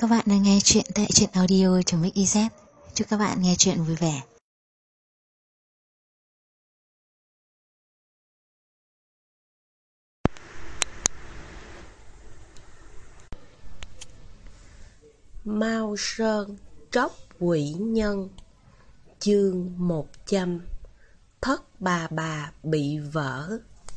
Các bạn đang nghe chuyện tại truyện audio.mix.iz. Chúc các bạn nghe chuyện vui vẻ. Mao Sơn tróc quỷ nhân. Chương 100. Thất bà bị vỡ.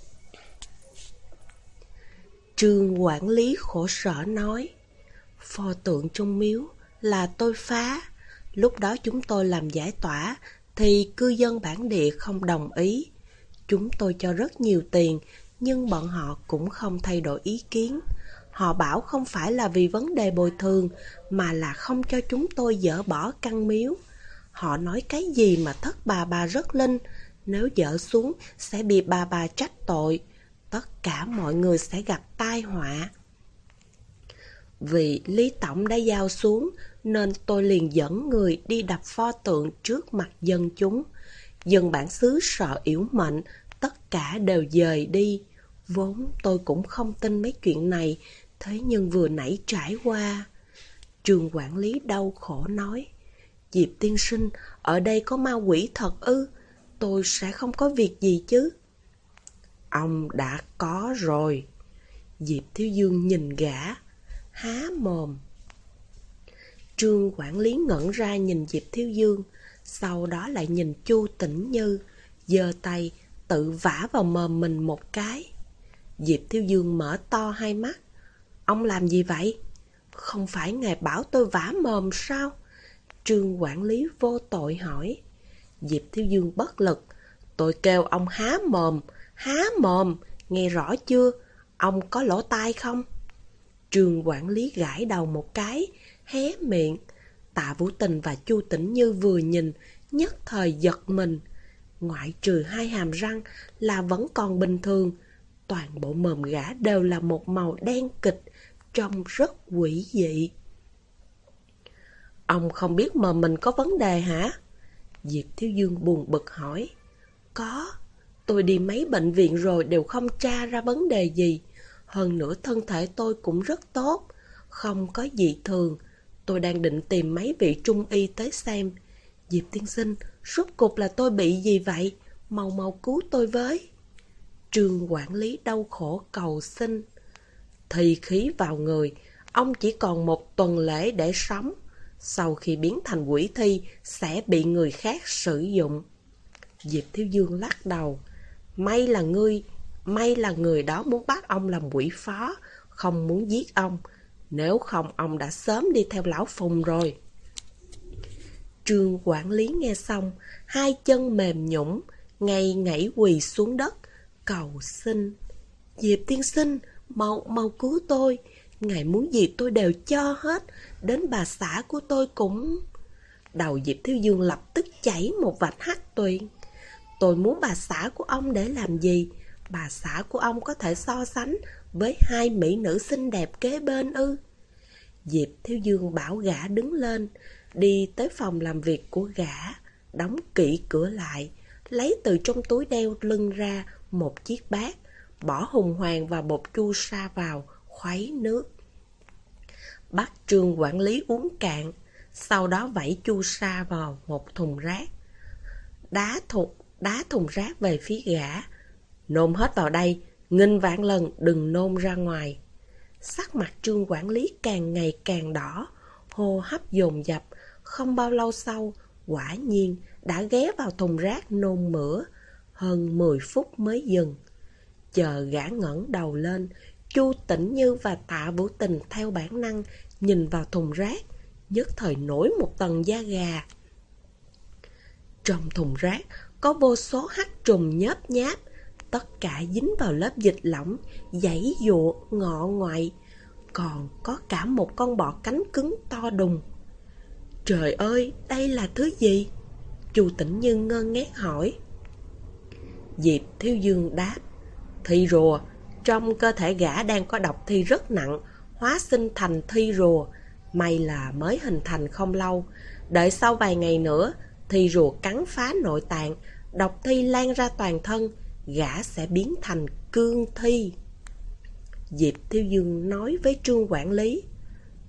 Trương quản lý khổ sở nói: pho tượng trong miếu là tôi phá. Lúc đó chúng tôi làm giải tỏa thì cư dân bản địa không đồng ý. Chúng tôi cho rất nhiều tiền, nhưng bọn họ cũng không thay đổi ý kiến. Họ bảo không phải là vì vấn đề bồi thường, mà là không cho chúng tôi dỡ bỏ căn miếu. Họ nói cái gì mà thất bà rất linh, nếu dỡ xuống sẽ bị bà trách tội. Tất cả mọi người sẽ gặp tai họa. Vì Lý Tổng đã giao xuống, nên tôi liền dẫn người đi đập pho tượng trước mặt dân chúng. Dân bản xứ sợ yểu mệnh, tất cả đều dời đi. Vốn tôi cũng không tin mấy chuyện này, thế nhưng vừa nãy trải qua. Trường quản lý đau khổ nói: Diệp tiên sinh, ở đây có ma quỷ thật ư? Tôi sẽ không có việc gì chứ? Ông đã có rồi. Diệp Thiếu Dương nhìn gã, há mồm. Trương quản lý ngẩn ra nhìn Diệp Thiếu Dương, sau đó lại nhìn Chu Tĩnh Như, giơ tay tự vả vào mồm mình một cái. Diệp Thiếu Dương mở to hai mắt. Ông làm gì vậy? Không phải ngài bảo tôi vả mồm sao? Trương quản lý vô tội hỏi. Diệp Thiếu Dương bất lực. Tôi kêu ông há mồm, nghe rõ chưa? Ông có lỗ tai không? Trương quản lý gãi đầu một cái, hé miệng. Tạ Vũ Tình và Chu Tĩnh Như vừa nhìn, nhất thời giật mình. Ngoại trừ hai hàm răng là vẫn còn bình thường, toàn bộ mồm gã đều là một màu đen kịch, trông rất quỷ dị. Ông không biết mồm mình có vấn đề hả? Diệp Thiếu Dương buồn bực hỏi. Có, tôi đi mấy bệnh viện rồi đều không tra ra vấn đề gì. Hơn nữa thân thể tôi cũng rất tốt, không có dị thường. Tôi đang định tìm mấy vị trung y tới xem. Diệp tiên sinh, rốt cuộc là tôi bị gì vậy? Mau mau cứu tôi với. Trương quản lý đau khổ cầu xin. Thi khí vào người, ông chỉ còn 1 tuần lễ để sống. Sau khi biến thành quỷ thi, sẽ bị người khác sử dụng. Diệp Thiếu Dương lắc đầu. May là người đó muốn bắt ông làm quỷ phó, không muốn giết ông. Nếu không ông đã sớm đi theo lão Phùng rồi. Trương quản lý nghe xong, hai chân mềm nhũn, ngay ngảy quỳ xuống đất, cầu xin. Diệp tiên sinh, mau cứu tôi. Ngài muốn gì tôi đều cho hết, đến bà xã của tôi cũng... Đầu Diệp Thiếu Dương lập tức chảy một vạch hắc tuyền. Tôi muốn bà xã của ông để làm gì? Bà xã của ông có thể so sánh với hai mỹ nữ xinh đẹp kế bên ư? Diệp Thiếu Dương bảo gã đứng lên, đi tới phòng làm việc của gã, đóng kỹ cửa lại, lấy từ trong túi đeo lưng ra một chiếc bát, bỏ hùng hoàng và bột chu sa vào, khuấy nước. Bắt Trương quản lý uống cạn, sau đó vẩy chu sa vào một thùng rác. Đá thùng rác về phía gã. Nôn hết vào đây, nghìn vạn lần đừng nôn ra ngoài. Sắc mặt Trương quản lý càng ngày càng đỏ, hô hấp dồn dập. Không bao lâu sau, quả nhiên đã ghé vào thùng rác nôn mửa. Hơn 10 phút mới dừng. Chờ gã ngẩng đầu lên, Chu Tĩnh Như và Tạ Vũ Tình theo bản năng nhìn vào thùng rác, nhất thời nổi một tầng da gà. Trong thùng rác có vô số hắc trùng nhớp nháp, tất cả dính vào lớp dịch lỏng, giãy giụa ngọ ngoại. Còn có cả một con bọ cánh cứng to đùng. Trời ơi, đây là thứ gì? Chu Tĩnh Như ngơ ngác hỏi. Diệp Thiếu Dương đáp. Thi rùa. Trong cơ thể gã đang có độc thi rất nặng, hóa sinh thành thi rùa. May là mới hình thành không lâu. Đợi sau vài ngày nữa, thi rùa cắn phá nội tạng, độc thi lan ra toàn thân, gã sẽ biến thành cương thi. Diệp Thiếu Dương nói với Trương quản lý.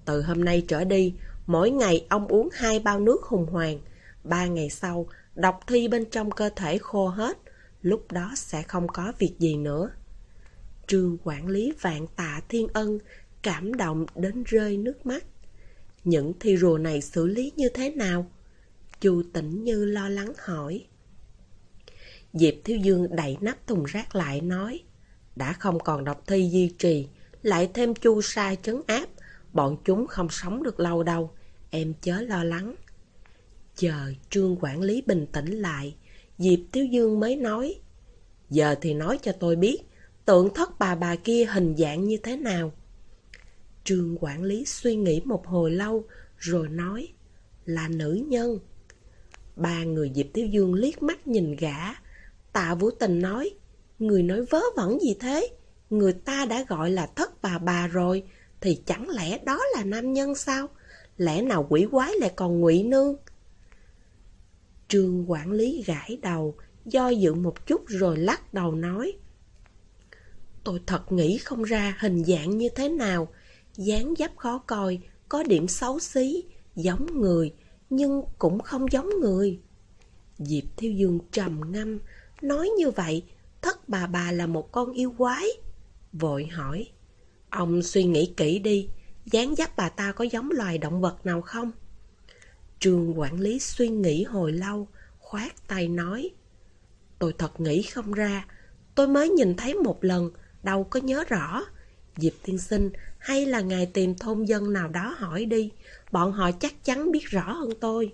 Từ hôm nay trở đi, mỗi ngày ông uống 2 bao nước hùng hoàng. 3 ngày sau, độc thi bên trong cơ thể khô hết, lúc đó sẽ không có việc gì nữa. Trương quản lý vạn tạ thiên ân, cảm động đến rơi nước mắt. Những thi rùa này xử lý như thế nào? Chu Tĩnh Như lo lắng hỏi. Diệp Thiếu Dương đậy nắp thùng rác lại nói, đã không còn độc thi duy trì, lại thêm chu sa trấn áp, bọn chúng không sống được lâu đâu, em chớ lo lắng. Chờ Trương quản lý bình tĩnh lại, Diệp Thiếu Dương mới nói, giờ thì nói cho tôi biết, tượng thất bà kia hình dạng như thế nào? Trương quản lý suy nghĩ một hồi lâu, rồi nói, là nữ nhân. Ba người Diệp Thiếu Dương liếc mắt nhìn gã. Tạ Vũ Tình nói, người nói vớ vẩn gì thế? Người ta đã gọi là thất bà rồi, thì chẳng lẽ đó là nam nhân sao? Lẽ nào quỷ quái lại còn ngụy nương? Trương quản lý gãi đầu, do dự một chút rồi lắc đầu nói, tôi thật nghĩ không ra hình dạng như thế nào. Dáng dấp khó coi, có điểm xấu xí, giống người, nhưng cũng không giống người. Diệp Thiếu Dương trầm ngâm, nói như vậy, thất bà là một con yêu quái. Vội hỏi, ông suy nghĩ kỹ đi, dáng dấp bà ta có giống loài động vật nào không? Trương quản lý suy nghĩ hồi lâu, khoát tay nói, tôi thật nghĩ không ra, tôi mới nhìn thấy một lần, đâu có nhớ rõ. Diệp tiên sinh, hay là ngài tìm thôn dân nào đó hỏi đi, bọn họ chắc chắn biết rõ hơn tôi.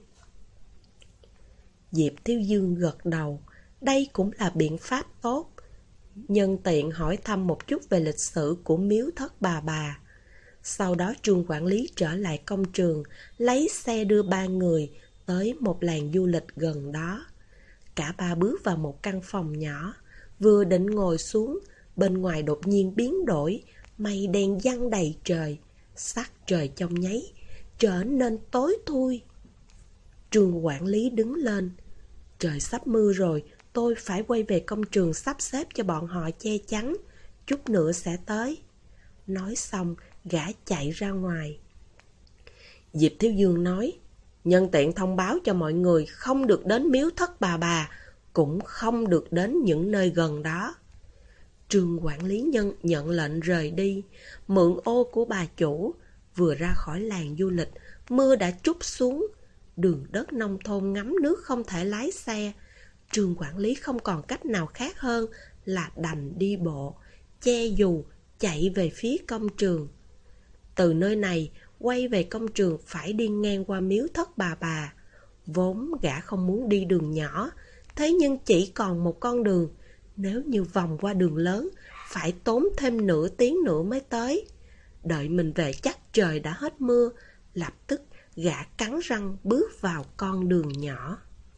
Diệp Thiếu Dương gật đầu, đây cũng là biện pháp tốt. Nhân tiện hỏi thăm một chút về lịch sử của miếu thất bà. Sau đó Trương quản lý trở lại công trường, lấy xe đưa ba người tới một làng du lịch gần đó. Cả ba bước vào một căn phòng nhỏ, vừa định ngồi xuống, bên ngoài đột nhiên biến đổi, mây đen giăng đầy trời, sắc trời trong nháy trở nên tối thui. Trương quản lý đứng lên, trời sắp mưa rồi, tôi phải quay về công trường sắp xếp cho bọn họ che chắn, chút nữa sẽ tới. Nói xong, gã chạy ra ngoài. Diệp Thiếu Dương nói, nhân tiện thông báo cho mọi người không được đến miếu thất bà, cũng không được đến những nơi gần đó. Trương quản lý nhận lệnh rời đi, mượn ô của bà chủ. Vừa ra khỏi làng du lịch, mưa đã trút xuống. Đường đất nông thôn ngắm nước không thể lái xe. Trương quản lý không còn cách nào khác hơn là đành đi bộ, che dù, chạy về phía công trường. Từ nơi này, quay về công trường phải đi ngang qua miếu thất bà. Vốn gã không muốn đi đường nhỏ, thế nhưng chỉ còn một con đường. Nếu như vòng qua đường lớn, phải tốn thêm nửa tiếng nữa mới tới. Đợi mình về chắc trời đã hết mưa, lập tức gã cắn răng bước vào con đường nhỏ.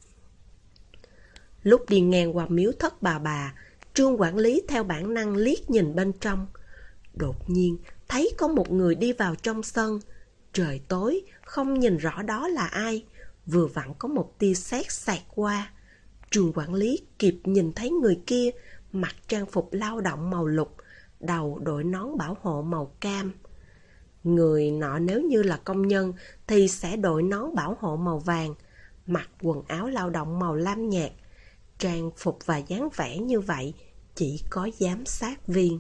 Lúc đi ngang qua miếu thất bà, Trương quản lý theo bản năng liếc nhìn bên trong. Đột nhiên thấy có một người đi vào trong sân. Trời tối, không nhìn rõ đó là ai. Vừa vặn có một tia sét xẹt qua. Trương quản lý kịp nhìn thấy người kia mặc trang phục lao động màu lục, đầu đội nón bảo hộ màu cam. Người nọ nếu như là công nhân thì sẽ đội nón bảo hộ màu vàng, mặc quần áo lao động màu lam nhạt. Trang phục và dáng vẻ như vậy chỉ có giám sát viên.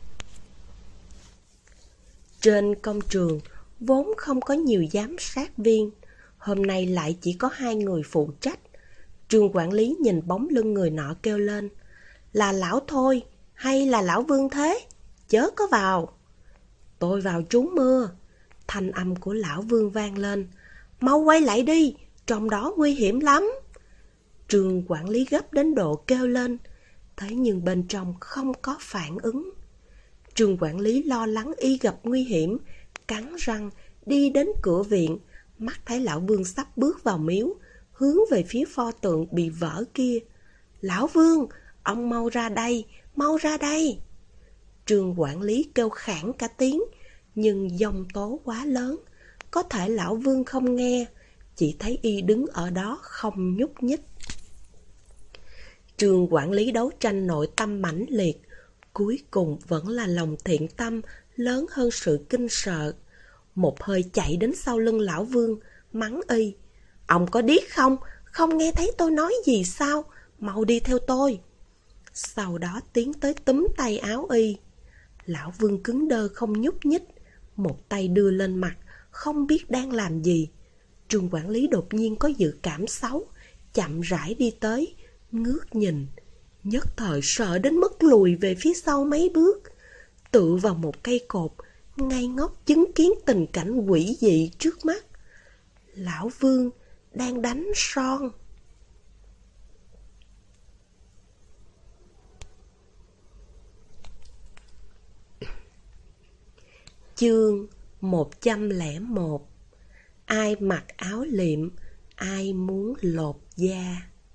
Trên công trường vốn không có nhiều giám sát viên, hôm nay lại chỉ có 2 người phụ trách. Trương quản lý nhìn bóng lưng người nọ kêu lên, là lão Thôi hay là lão Vương thế? Chớ có vào. Tôi vào trú mưa. Thanh âm của lão Vương vang lên, mau quay lại đi, trong đó nguy hiểm lắm. Trương quản lý gấp đến độ kêu lên, thế nhưng bên trong không có phản ứng. Trương quản lý lo lắng y gặp nguy hiểm, cắn răng đi đến cửa viện, mắt thấy lão Vương sắp bước vào miếu, hướng về phía pho tượng bị vỡ kia. Lão Vương, ông mau ra đây, mau ra đây. Trương quản lý kêu khản cả tiếng, nhưng giông tố quá lớn, có thể lão Vương không nghe, chỉ thấy y đứng ở đó không nhúc nhích. Trương quản lý đấu tranh nội tâm mãnh liệt, cuối cùng vẫn là lòng thiện tâm lớn hơn sự kinh sợ. một hơi chạy đến sau lưng lão Vương, mắng y. Ông có điếc không? Không nghe thấy tôi nói gì sao? Mau đi theo tôi. Sau đó tiến tới túm tay áo y. Lão Vương cứng đơ không nhúc nhích, một tay đưa lên mặt, không biết đang làm gì. Trương quản lý đột nhiên có dự cảm xấu, chậm rãi đi tới, ngước nhìn. Nhất thời sợ đến mức lùi về phía sau mấy bước, tựa vào một cây cột, ngây ngốc chứng kiến tình cảnh quỷ dị trước mắt. Lão Vương đang đánh son. Chương 101. Ai mặc áo liệm, ai muốn lột da.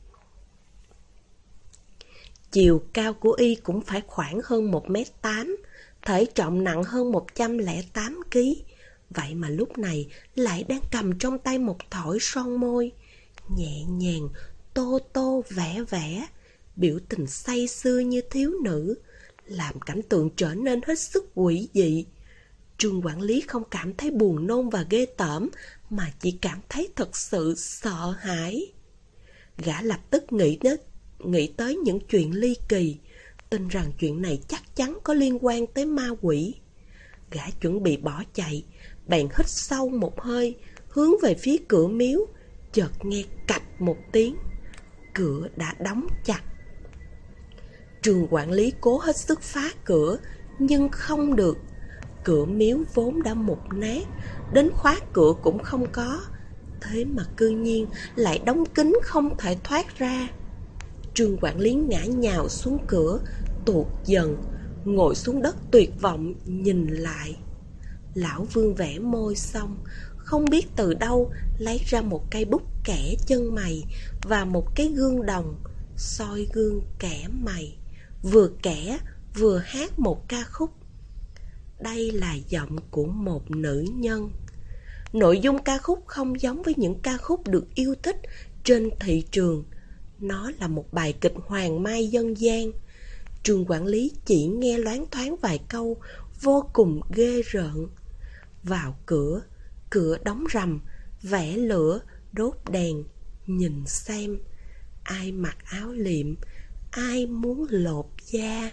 Chiều cao của y cũng phải khoảng hơn 1m8, thể trọng nặng hơn 108 kg. Vậy mà lúc này lại đang cầm trong tay một thỏi son môi, nhẹ nhàng, tô tô vẽ vẽ, biểu tình say sưa như thiếu nữ, làm cảnh tượng trở nên hết sức quỷ dị. Trương quản lý không cảm thấy buồn nôn và ghê tởm, mà chỉ cảm thấy thật sự sợ hãi. Gã lập tức nghĩ tới những chuyện ly kỳ, tin rằng chuyện này chắc chắn có liên quan tới ma quỷ. Gã chuẩn bị bỏ chạy, bèn hít sâu một hơi, hướng về phía cửa miếu, chợt nghe cạch một tiếng. Cửa đã đóng chặt. Trương quản lý cố hết sức phá cửa, nhưng không được. Cửa miếu vốn đã mục nát, đến khóa cửa cũng không có, thế mà cư nhiên lại đóng kín không thể thoát ra. Trương quản lý ngã nhào xuống cửa, tuột dần, ngồi xuống đất tuyệt vọng nhìn lại. Lão Vương vẽ môi xong, không biết từ đâu lấy ra một cây bút kẻ chân mày và một cái gương đồng, soi gương kẻ mày, vừa kẻ vừa hát một ca khúc. Đây là giọng của một nữ nhân. Nội dung ca khúc không giống với những ca khúc được yêu thích trên thị trường. Nó là một bài kịch hoàng mai dân gian. Trương quản lý chỉ nghe loáng thoáng vài câu, vô cùng ghê rợn. Vào cửa, cửa đóng rầm, vẽ lửa, đốt đèn, nhìn xem. Ai mặc áo liệm, ai muốn lột da.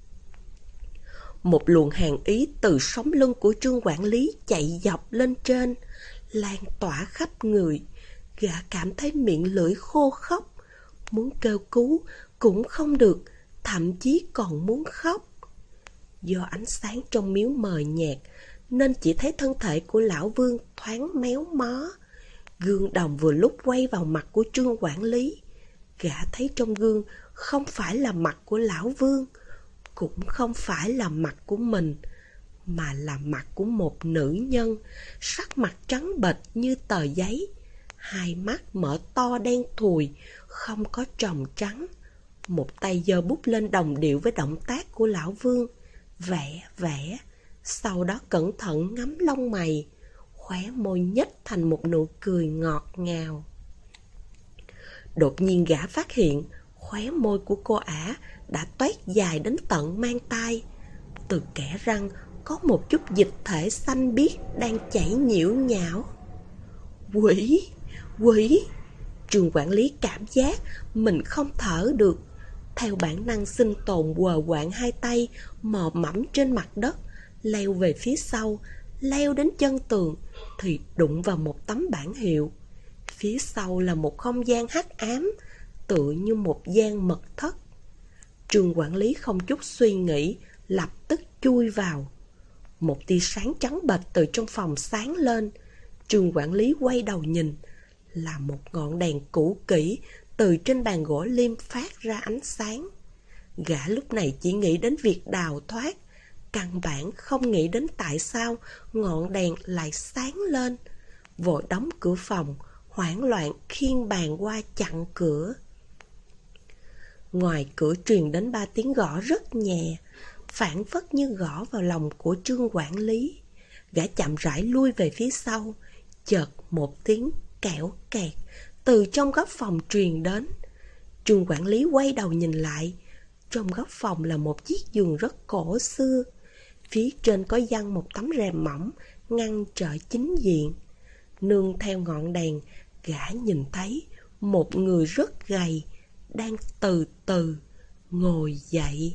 Một luồng hàn ý từ sống lưng của Trương quản lý chạy dọc lên trên, lan tỏa khắp người. Gã cảm thấy miệng lưỡi khô khốc, muốn kêu cứu cũng không được, thậm chí còn muốn khóc. Do ánh sáng trong miếu mờ nhạt, nên chỉ thấy thân thể của lão Vương thoáng méo mó. Gương đồng vừa lúc quay vào mặt của Trương quản lý. Gã thấy trong gương không phải là mặt của lão Vương, cũng không phải là mặt của mình, mà là mặt của một nữ nhân, sắc mặt trắng bệch như tờ giấy, hai mắt mở to đen thùi, không có tròng trắng. Một tay giơ bút lên đồng điệu với động tác của lão Vương, vẽ, sau đó cẩn thận ngắm lông mày, khóe môi nhếch thành một nụ cười ngọt ngào. Đột nhiên gã phát hiện khóe môi của cô ả đã toét dài đến tận mang tai. Từ kẽ răng có một chút dịch thể xanh biếc đang chảy nhiễu nhão. Quỷ! Trương quản lý cảm giác mình không thở được. Theo bản năng sinh tồn quờ quạng hai tay mò mẫm trên mặt đất, leo về phía sau, leo đến chân tường thì đụng vào một tấm bảng hiệu. Phía sau là một không gian hắc ám, tựa như một gian mật thất. Trương quản lý không chút suy nghĩ, lập tức chui vào. Một tia sáng trắng bệch từ trong phòng sáng lên. Trương quản lý quay đầu nhìn, là một ngọn đèn cũ kỹ từ trên bàn gỗ lim phát ra ánh sáng. Gã lúc này chỉ nghĩ đến việc đào thoát, căn bản không nghĩ đến tại sao ngọn đèn lại sáng lên. Vội đóng cửa phòng, hoảng loạn khiêng bàn qua chặn cửa. Ngoài cửa truyền đến 3 tiếng gõ rất nhẹ, phảng phất như gõ vào lòng của Trương quản lý. Gã chậm rãi lui về phía sau, chợt một tiếng kẽo kẹt từ trong góc phòng truyền đến. Trương quản lý quay đầu nhìn lại. Trong góc phòng là một chiếc giường rất cổ xưa. Phía trên có giăng một tấm rèm mỏng, ngăn trở chính diện. Nương theo ngọn đèn, gã nhìn thấy một người rất gầy đang từ từ ngồi dậy.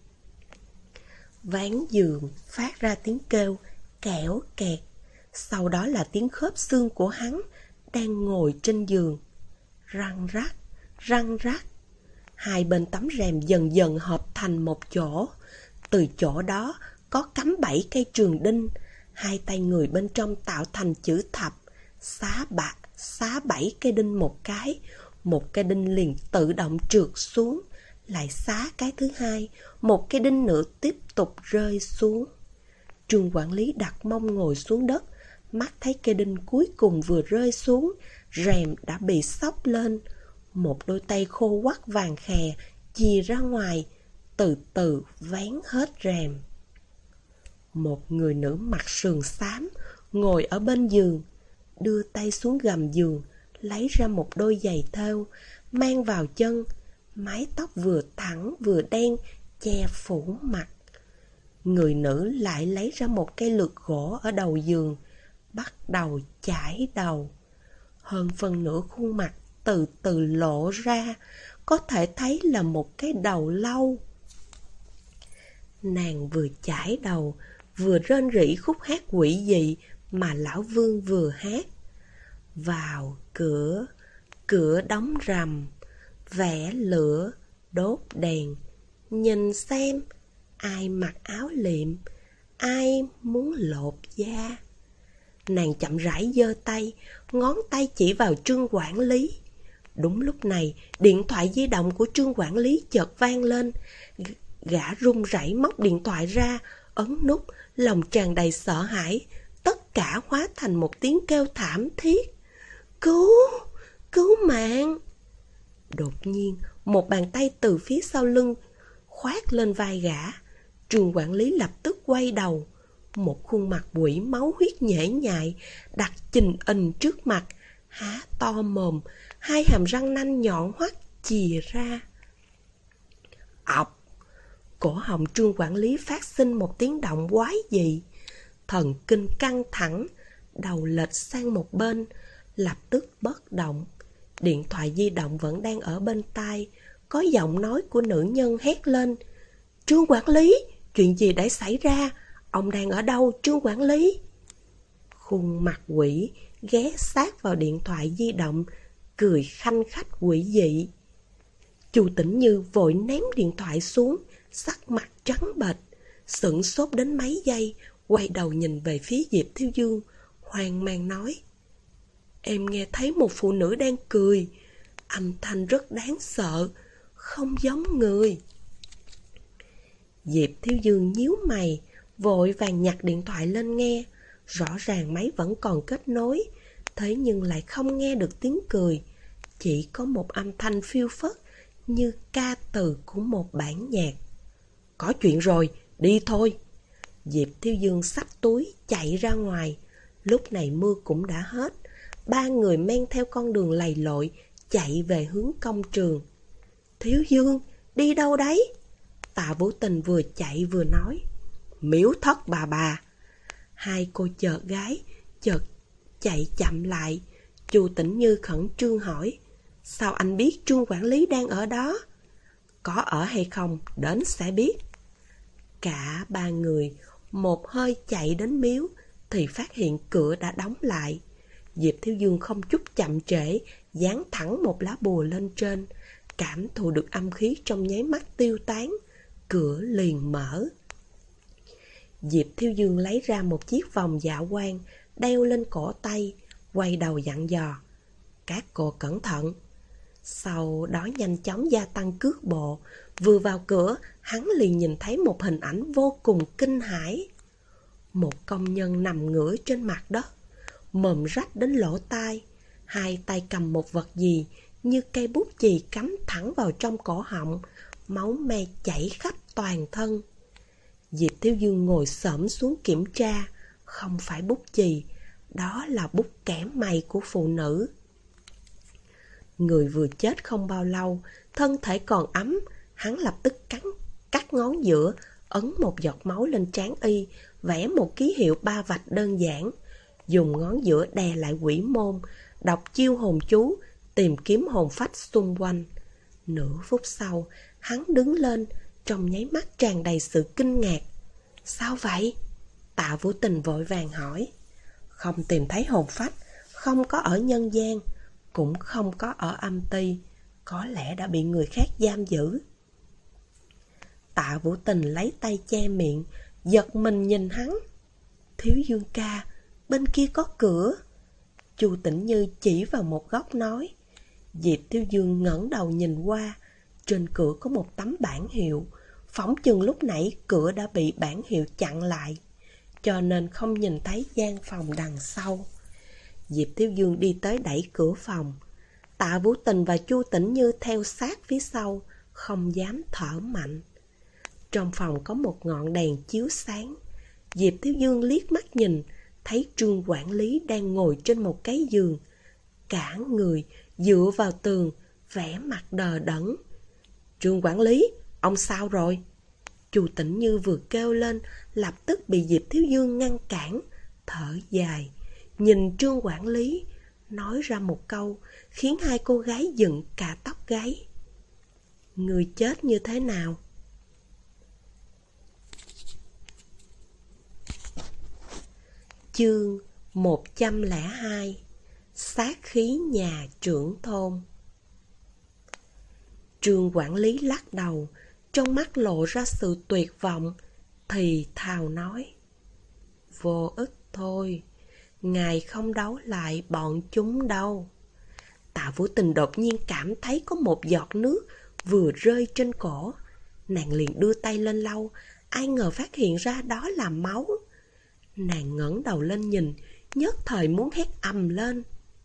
Ván giường phát ra tiếng kêu kẽo kẹt, sau đó là tiếng khớp xương của hắn đang ngồi trên giường. Răng rắc, răng rắc. Hai bên tấm rèm dần dần hợp thành một chỗ. Từ chỗ đó có cắm 7 cây trường đinh. Hai tay người bên trong tạo thành chữ thập. Xá 7 cây đinh một cái đinh liền tự động trượt xuống. Lại xá cái thứ hai, một cái đinh nữa tiếp tục rơi xuống. Trương quản lý đặt mông ngồi xuống đất, mắt thấy cây đinh cuối cùng vừa rơi xuống, rèm đã bị xốc lên. Một đôi tay khô quắt vàng khè chìa ra ngoài, từ từ vén hết rèm. Một người nữ mặc sườn xám ngồi ở bên giường, đưa tay xuống gầm giường, lấy ra một đôi giày thêu, mang vào chân. Mái tóc vừa thẳng vừa đen, che phủ mặt. Người nữ lại lấy ra một cây lược gỗ ở đầu giường, bắt đầu chải đầu. Hơn phân nửa khuôn mặt từ từ lộ ra, có thể thấy là một cái đầu lâu. Nàng vừa chải đầu, vừa rên rỉ khúc hát quỷ dị mà lão Vương vừa hát. Vào cửa, cửa đóng rầm, vẽ lửa, đốt đèn. Nhìn xem, ai mặc áo liệm, ai muốn lột da. Nàng chậm rãi giơ tay, ngón tay chỉ vào Trương quản lý. Đúng lúc này, điện thoại di động của Trương quản lý chợt vang lên. Gã run rẩy móc điện thoại ra, ấn nút, lòng tràn đầy sợ hãi. Tất cả hóa thành một tiếng kêu thảm thiết. Cứu! Cứu mạng! Đột nhiên, một bàn tay từ phía sau lưng khoác lên vai gã. Trương quản lý lập tức quay đầu. Một khuôn mặt quỷ máu huyết nhễ nhại đặt chình ình trước mặt, há to mồm, hai hàm răng nanh nhọn hoắt chìa ra. Ọc! Cổ họng Trương quản lý phát sinh một tiếng động quái dị. Thần kinh căng thẳng, đầu lệch sang một bên, lập tức bất động. Điện thoại di động vẫn đang ở bên tai, có giọng nói của nữ nhân hét lên. Trương quản lý, chuyện gì đã xảy ra? Ông đang ở đâu, Trương quản lý? Khuôn mặt quỷ ghé sát vào điện thoại di động, cười khanh khách quỷ dị. Chu Tĩnh Như vội ném điện thoại xuống, sắc mặt trắng bệch, sửng sốt đến mấy giây, quay đầu nhìn về phía Diệp Thiếu Dương, hoang mang nói. Em nghe thấy một phụ nữ đang cười, âm thanh rất đáng sợ, không giống người. Diệp Thiếu Dương nhíu mày, vội vàng nhặt điện thoại lên nghe. Rõ ràng máy vẫn còn kết nối, thế nhưng lại không nghe được tiếng cười, chỉ có một âm thanh phiêu phất như ca từ của một bản nhạc. Có chuyện rồi, đi thôi. Diệp Thiếu Dương xách túi chạy ra ngoài. Lúc này mưa cũng đã hết. Ba người men theo con đường lầy lội chạy về hướng công trường. Thiếu Dương, đi đâu đấy? Tạ Vũ Tình vừa chạy vừa nói. Miếu thất bà. Hai cô chợt gái chợt chạy chậm lại. Chu Tĩnh Như khẩn trương hỏi. Sao anh biết Trương quản lý đang ở đó? Có ở hay không, đến sẽ biết. Cả ba người một hơi chạy đến miếu thì phát hiện cửa đã đóng lại. Diệp Thiếu Dương không chút chậm trễ, dán thẳng một lá bùa lên trên, cảm thụ được âm khí trong nháy mắt tiêu tán, cửa liền mở. Diệp Thiếu Dương lấy ra một chiếc vòng dạ quang, đeo lên cổ tay, quay đầu dặn dò. Các cô cẩn thận. Sau đó nhanh chóng gia tăng cước bộ, vừa vào cửa, hắn liền nhìn thấy một hình ảnh vô cùng kinh hãi. Một công nhân nằm ngửa trên mặt đất, mồm rách đến lỗ tai, hai tay cầm một vật gì như cây bút chì cắm thẳng vào trong cổ họng, máu me chảy khắp toàn thân. Diệp Thiếu Dương ngồi xổm xuống kiểm tra, không phải bút chì, đó là bút kẻ mày của phụ nữ. Người vừa chết không bao lâu, thân thể còn ấm, hắn lập tức cắt ngón giữa, ấn một giọt máu lên trán y, vẽ một ký hiệu 3 vạch đơn giản, dùng ngón giữa đè lại quỷ môn, đọc chiêu hồn chú, tìm kiếm hồn phách xung quanh. Nửa phút sau, hắn đứng lên, trong nháy mắt tràn đầy sự kinh ngạc. Sao vậy? Tạ Vũ Tình vội vàng hỏi. Không tìm thấy hồn phách, không có ở nhân gian, cũng không có ở âm ty, có lẽ đã bị người khác giam giữ. Tạ Vũ Tình lấy tay che miệng, giật mình nhìn hắn. Thiếu Dương ca, bên kia có cửa. Chu Tĩnh Như chỉ vào một góc nói. Diệp Thiếu Dương ngẩng đầu nhìn qua, trên cửa có một tấm bảng hiệu, phỏng chừng lúc nãy cửa đã bị bảng hiệu chặn lại, cho nên không nhìn thấy gian phòng đằng sau. Diệp Thiếu Dương đi tới đẩy cửa phòng. Tạ Vũ Tình và Chu Tĩnh Như theo sát phía sau, không dám thở mạnh. Trong phòng có một ngọn đèn chiếu sáng. Diệp Thiếu Dương liếc mắt nhìn, thấy Trương quản lý đang ngồi trên một cái giường, cả người dựa vào tường, vẻ mặt đờ đẫn. Trương quản lý, ông sao rồi? Chu Tĩnh Như vừa kêu lên, lập tức bị Diệp Thiếu Dương ngăn cản, thở dài, nhìn Trương quản lý, nói ra một câu khiến hai cô gái dựng cả tóc gáy. Người chết như thế nào? Chương 102. Sát khí nhà trưởng thôn. Trương quản lý lắc đầu, trong mắt lộ ra sự tuyệt vọng, thì thào nói. Vô ích thôi, ngài không đấu lại bọn chúng đâu. Tạ Vũ Tình đột nhiên cảm thấy có một giọt nước vừa rơi trên cổ. Nàng liền đưa tay lên lau, ai ngờ phát hiện ra đó là máu. Nàng ngẩng đầu lên nhìn, nhất thời muốn hét ầm lên.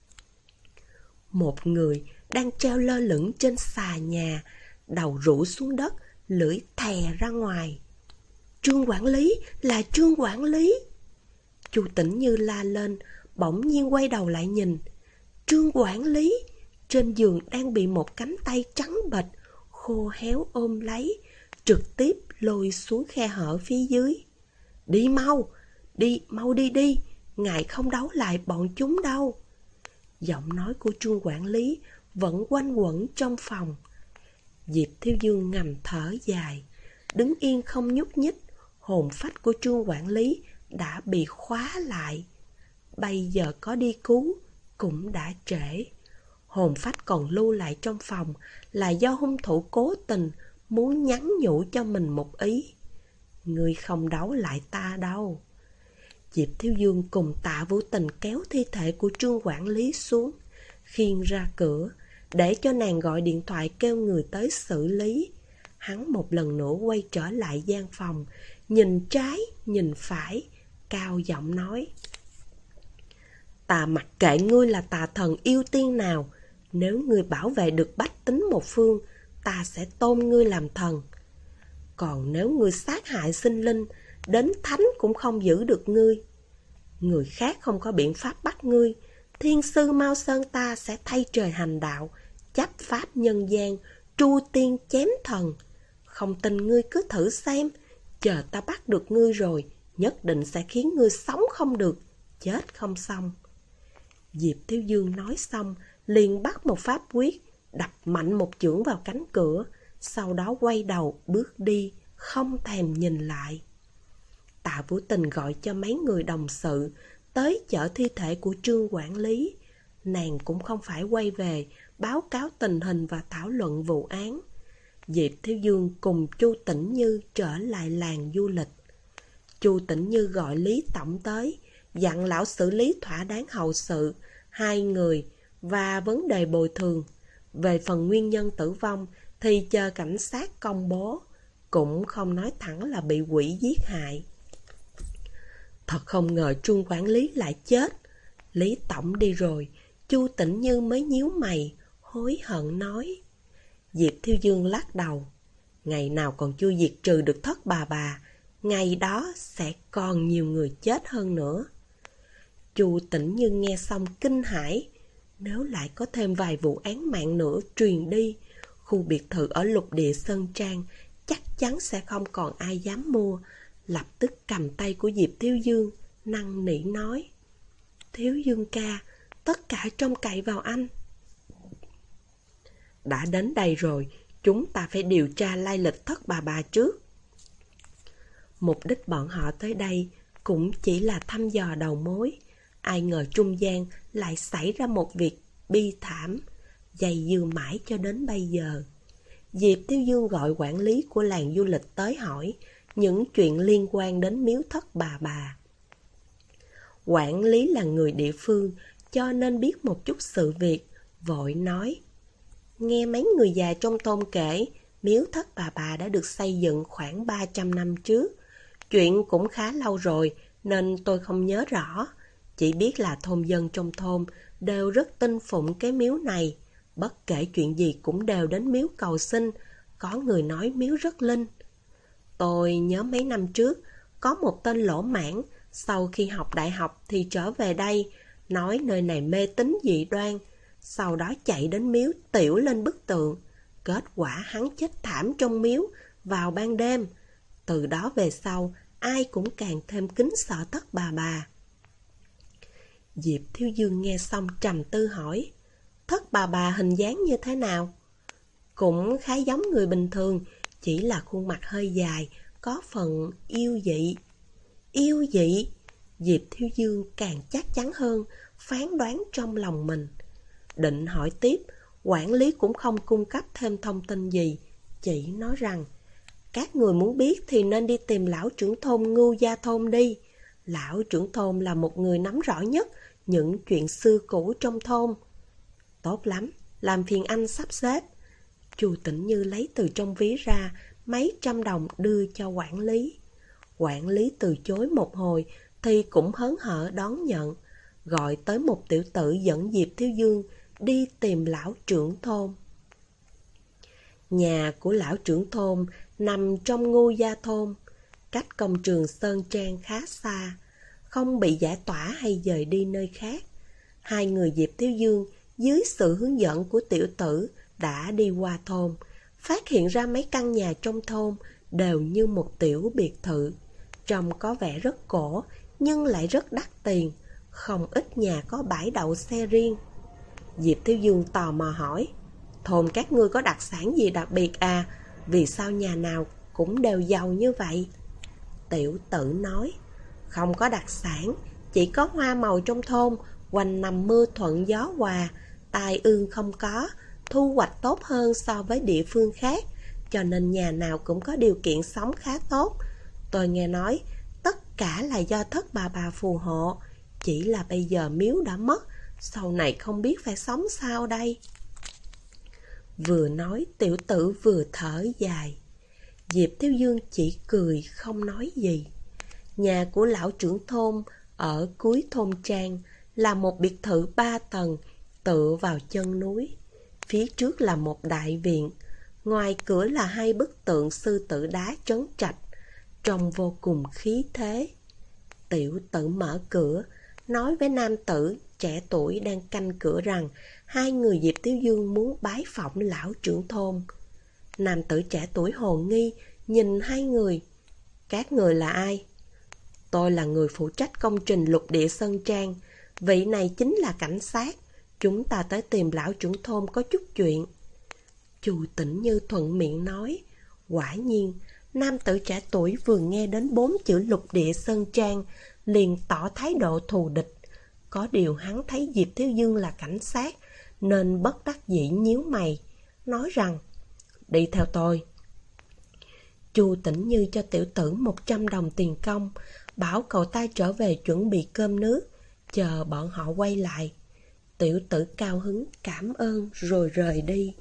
Một người đang treo lơ lửng trên xà nhà, đầu rũ xuống đất, lưỡi thè ra ngoài. Trương quản lý, là Trương quản lý! Chu Tĩnh Như la lên, bỗng nhiên quay đầu lại nhìn. Trương quản lý, trên giường đang bị một cánh tay trắng bệch, khô héo ôm lấy, trực tiếp lôi xuống khe hở phía dưới. Đi mau! Mau đi, ngài không đấu lại bọn chúng đâu. Giọng nói của Trương quản lý vẫn quanh quẩn trong phòng. Diệp Thiếu Dương ngầm thở dài, đứng yên không nhúc nhích. Hồn phách của Trương quản lý đã bị khóa lại. Bây giờ có đi cứu cũng đã trễ. Hồn phách còn lưu lại trong phòng là do hung thủ cố tình muốn nhắn nhủ cho mình một ý. Ngươi không đấu lại ta đâu. Diệp Thiếu Dương cùng Tạ Vũ Tình kéo thi thể của Trương quản lý xuống, khiêng ra cửa, để cho nàng gọi điện thoại kêu người tới xử lý. Hắn một lần nữa quay trở lại gian phòng, nhìn trái, nhìn phải, cao giọng nói. Ta mặc kệ ngươi là tà thần yêu tiên nào, nếu ngươi bảo vệ được bách tính một phương, ta sẽ tôn ngươi làm thần. Còn nếu ngươi sát hại sinh linh, đến thánh cũng không giữ được ngươi. Người khác không có biện pháp bắt ngươi, thiên sư Mao Sơn ta sẽ thay trời hành đạo, chấp pháp nhân gian, tru tiên chém thần. Không tin ngươi cứ thử xem, chờ ta bắt được ngươi rồi, nhất định sẽ khiến ngươi sống không được, chết không xong. Diệp Thiếu Dương nói xong, liền bắt một pháp quyết, đập mạnh một chưởng vào cánh cửa, sau đó quay đầu bước đi, không thèm nhìn lại. Tạ Vũ Tình gọi cho mấy người đồng sự tới chở thi thể của Trương quản lý. Nàng cũng không phải quay về báo cáo tình hình và thảo luận vụ án. Diệp Thiếu Dương cùng Chu Tĩnh Như trở lại làng du lịch. Chu Tĩnh Như gọi Lý Tổng tới, dặn lão xử lý thỏa đáng hậu sự hai người và vấn đề bồi thường. Về phần nguyên nhân tử vong thì chờ cảnh sát công bố, cũng không nói thẳng là bị quỷ giết hại. Thật không ngờ Trương quản lý lại chết. Lý Tổng đi rồi, Chu Tĩnh Như mới nhíu mày, hối hận nói. Diệp Thiếu Dương lắc đầu. Ngày nào còn chưa diệt trừ được thất bà, ngày đó sẽ còn nhiều người chết hơn nữa. Chu Tĩnh Như nghe xong kinh hãi. Nếu lại có thêm vài vụ án mạng nữa truyền đi, khu biệt thự ở lục địa Sơn Trang chắc chắn sẽ không còn ai dám mua, lập tức cầm tay của Diệp Thiếu Dương, năn nỉ nói: Thiếu Dương ca, tất cả trông cậy vào anh. Đã đến đây rồi, chúng ta phải điều tra lai lịch Thất bà trước. Mục đích bọn họ tới đây cũng chỉ là thăm dò đầu mối. Ai ngờ trung gian lại xảy ra một việc bi thảm, dày dưa mãi cho đến bây giờ. Diệp Thiếu Dương gọi quản lý của làng du lịch tới hỏi những chuyện liên quan đến miếu Thất bà. Quản lý là người địa phương cho nên biết một chút sự việc, vội nói: Nghe mấy người già trong thôn kể, miếu Thất bà đã được xây dựng khoảng 300 năm trước. Chuyện cũng khá lâu rồi nên tôi không nhớ rõ. Chỉ biết là thôn dân trong thôn đều rất tin phụng cái miếu này. Bất kể chuyện gì cũng đều đến miếu cầu xin. Có người nói miếu rất linh. Tôi nhớ mấy năm trước, có một tên lỗ mãng, sau khi học đại học thì trở về đây, nói nơi này mê tín dị đoan. Sau đó chạy đến miếu tiểu lên bức tượng. Kết quả hắn chết thảm trong miếu vào ban đêm. Từ đó về sau, ai cũng càng thêm kính sợ Thất bà. Diệp Thiếu Dương nghe xong trầm tư hỏi: Thất bà hình dáng như thế nào? Cũng khá giống người bình thường, chỉ là khuôn mặt hơi dài, có phần yêu dị. Yêu dị? Diệp Thiếu Dương càng chắc chắn hơn, phán đoán trong lòng mình. Định hỏi tiếp, quản lý cũng không cung cấp thêm thông tin gì, chỉ nói rằng: Các người muốn biết thì nên đi tìm lão trưởng thôn Ngưu Gia Thôn đi. Lão trưởng thôn là một người nắm rõ nhất những chuyện xưa cũ trong thôn. Tốt lắm, làm phiền anh sắp xếp. Chu Tĩnh Như lấy từ trong ví ra mấy trăm đồng đưa cho quản lý. Quản lý từ chối một hồi thì cũng hớn hở đón nhận, gọi tới một tiểu tử dẫn Diệp Thiếu Dương đi tìm lão trưởng thôn. Nhà của lão trưởng thôn nằm trong Ngưu Gia Thôn, cách công trường Sơn Trang khá xa, không bị giải tỏa hay dời đi nơi khác. Hai người Diệp Thiếu Dương dưới sự hướng dẫn của tiểu tử đã đi qua thôn, phát hiện ra mấy căn nhà trong thôn đều như một tiểu biệt thự. Trông có vẻ rất cổ nhưng lại rất đắt tiền, không ít nhà có bãi đậu xe riêng. Diệp Thiếu Dương tò mò hỏi: Thôn các ngươi có đặc sản gì đặc biệt à? Vì sao nhà nào cũng đều giàu như vậy? Tiểu tử nói: Không có đặc sản, chỉ có hoa màu trong thôn, quanh năm mưa thuận gió hòa, tai ương không có, thu hoạch tốt hơn so với địa phương khác, cho nên nhà nào cũng có điều kiện sống khá tốt. Tôi nghe nói tất cả là do Thất bà phù hộ, chỉ là bây giờ miếu đã mất, sau này không biết phải sống sao đây. Vừa nói tiểu tử vừa thở dài. Diệp Thiếu Dương chỉ cười không nói gì. Nhà của lão trưởng thôn ở cuối thôn trang là một biệt thự 3 tầng tựa vào chân núi. Phía trước là một đại viện, ngoài cửa là 2 bức tượng sư tử đá trấn trạch, trông vô cùng khí thế. Tiểu tử mở cửa, nói với nam tử trẻ tuổi đang canh cửa rằng hai người Diệp Thiếu Dương muốn bái phỏng lão trưởng thôn. Nam tử trẻ tuổi hồ nghi nhìn hai người. Các người là ai? Tôi là người phụ trách công trình lục địa Sơn Trang. Vị này chính là cảnh sát. Chúng ta tới tìm lão trưởng thôn có chút chuyện. Chu Tĩnh Như thuận miệng nói. Quả nhiên, nam tử trẻ tuổi vừa nghe đến 4 chữ lục địa Sơn Trang liền tỏ thái độ thù địch. Có điều hắn thấy Diệp Thiếu Dương là cảnh sát nên bất đắc dĩ nhíu mày, nói rằng: Đi theo tôi. Chu Tĩnh Như cho tiểu tử 100 đồng tiền công, bảo cậu ta trở về chuẩn bị cơm nước, chờ bọn họ quay lại. Tiểu tử cao hứng cảm ơn rồi rời đi.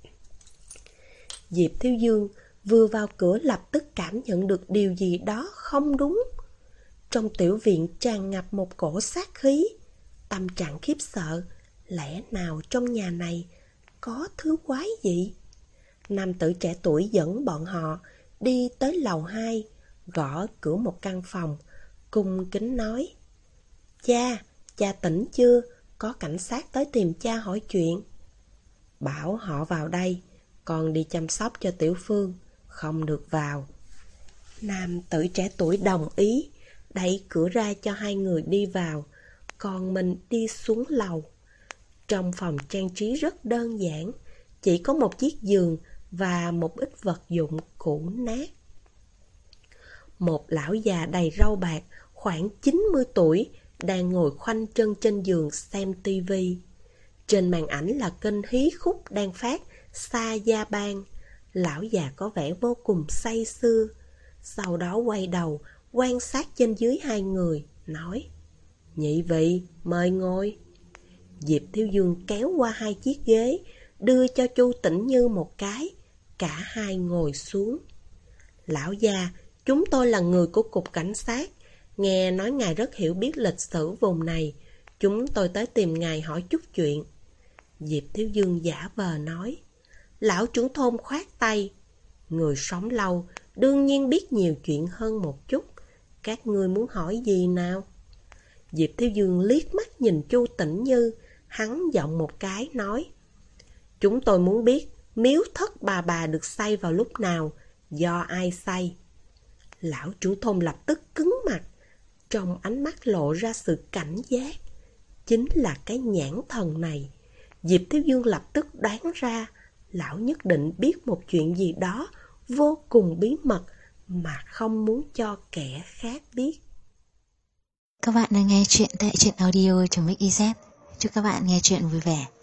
Diệp Thiếu Dương vừa vào cửa lập tức cảm nhận được điều gì đó không đúng. Trong tiểu viện tràn ngập một cổ sát khí. Tâm trạng khiếp sợ, lẽ nào trong nhà này có thứ quái gì? Nam tử trẻ tuổi dẫn bọn họ đi tới lầu 2, gõ cửa một căn phòng, cung kính nói: Cha tỉnh chưa? Có cảnh sát tới tìm cha hỏi chuyện. Bảo họ vào đây, con đi chăm sóc cho Tiểu Phương, không được vào. Nam tử trẻ tuổi đồng ý, đẩy cửa ra cho hai người đi vào, còn mình đi xuống lầu. Trong phòng trang trí rất đơn giản, chỉ có một chiếc giường và một ít vật dụng cũ nát. Một lão già đầy râu bạc, khoảng 90 tuổi, đang ngồi khoanh chân trên giường xem tivi. Trên màn ảnh là kênh hí khúc đang phát Sa Gia Bang. Lão già có vẻ vô cùng say sưa. Sau đó quay đầu, quan sát trên dưới hai người, nói: "Nhị vị, mời ngồi." Diệp Thiếu Dương kéo qua hai chiếc ghế, đưa cho Chu Tĩnh Như một cái. Cả hai ngồi xuống. "Lão già, chúng tôi là người của cục cảnh sát. Nghe nói ngài rất hiểu biết lịch sử vùng này. Chúng tôi tới tìm ngài hỏi chút chuyện." Diệp Thiếu Dương giả vờ nói. Lão trưởng thôn khoát tay: "Người sống lâu, đương nhiên biết nhiều chuyện hơn một chút. Các ngươi muốn hỏi gì nào?" Diệp Thiếu Dương liếc mắt nhìn Chu Tĩnh Như, hắn giọng một cái nói: "Chúng tôi muốn biết miếu thất bà được xây vào lúc nào, do ai xây?" Lão trưởng thôn lập tức cứng mặt, trong ánh mắt lộ ra sự cảnh giác. Chính là cái nhãn thần này. Diệp Thiếu Dương lập tức đoán ra, lão nhất định biết một chuyện gì đó vô cùng bí mật mà không muốn cho kẻ khác biết. Các bạn đang nghe chuyện tại truyện audio.mix.iz. Chúc các bạn nghe chuyện vui vẻ.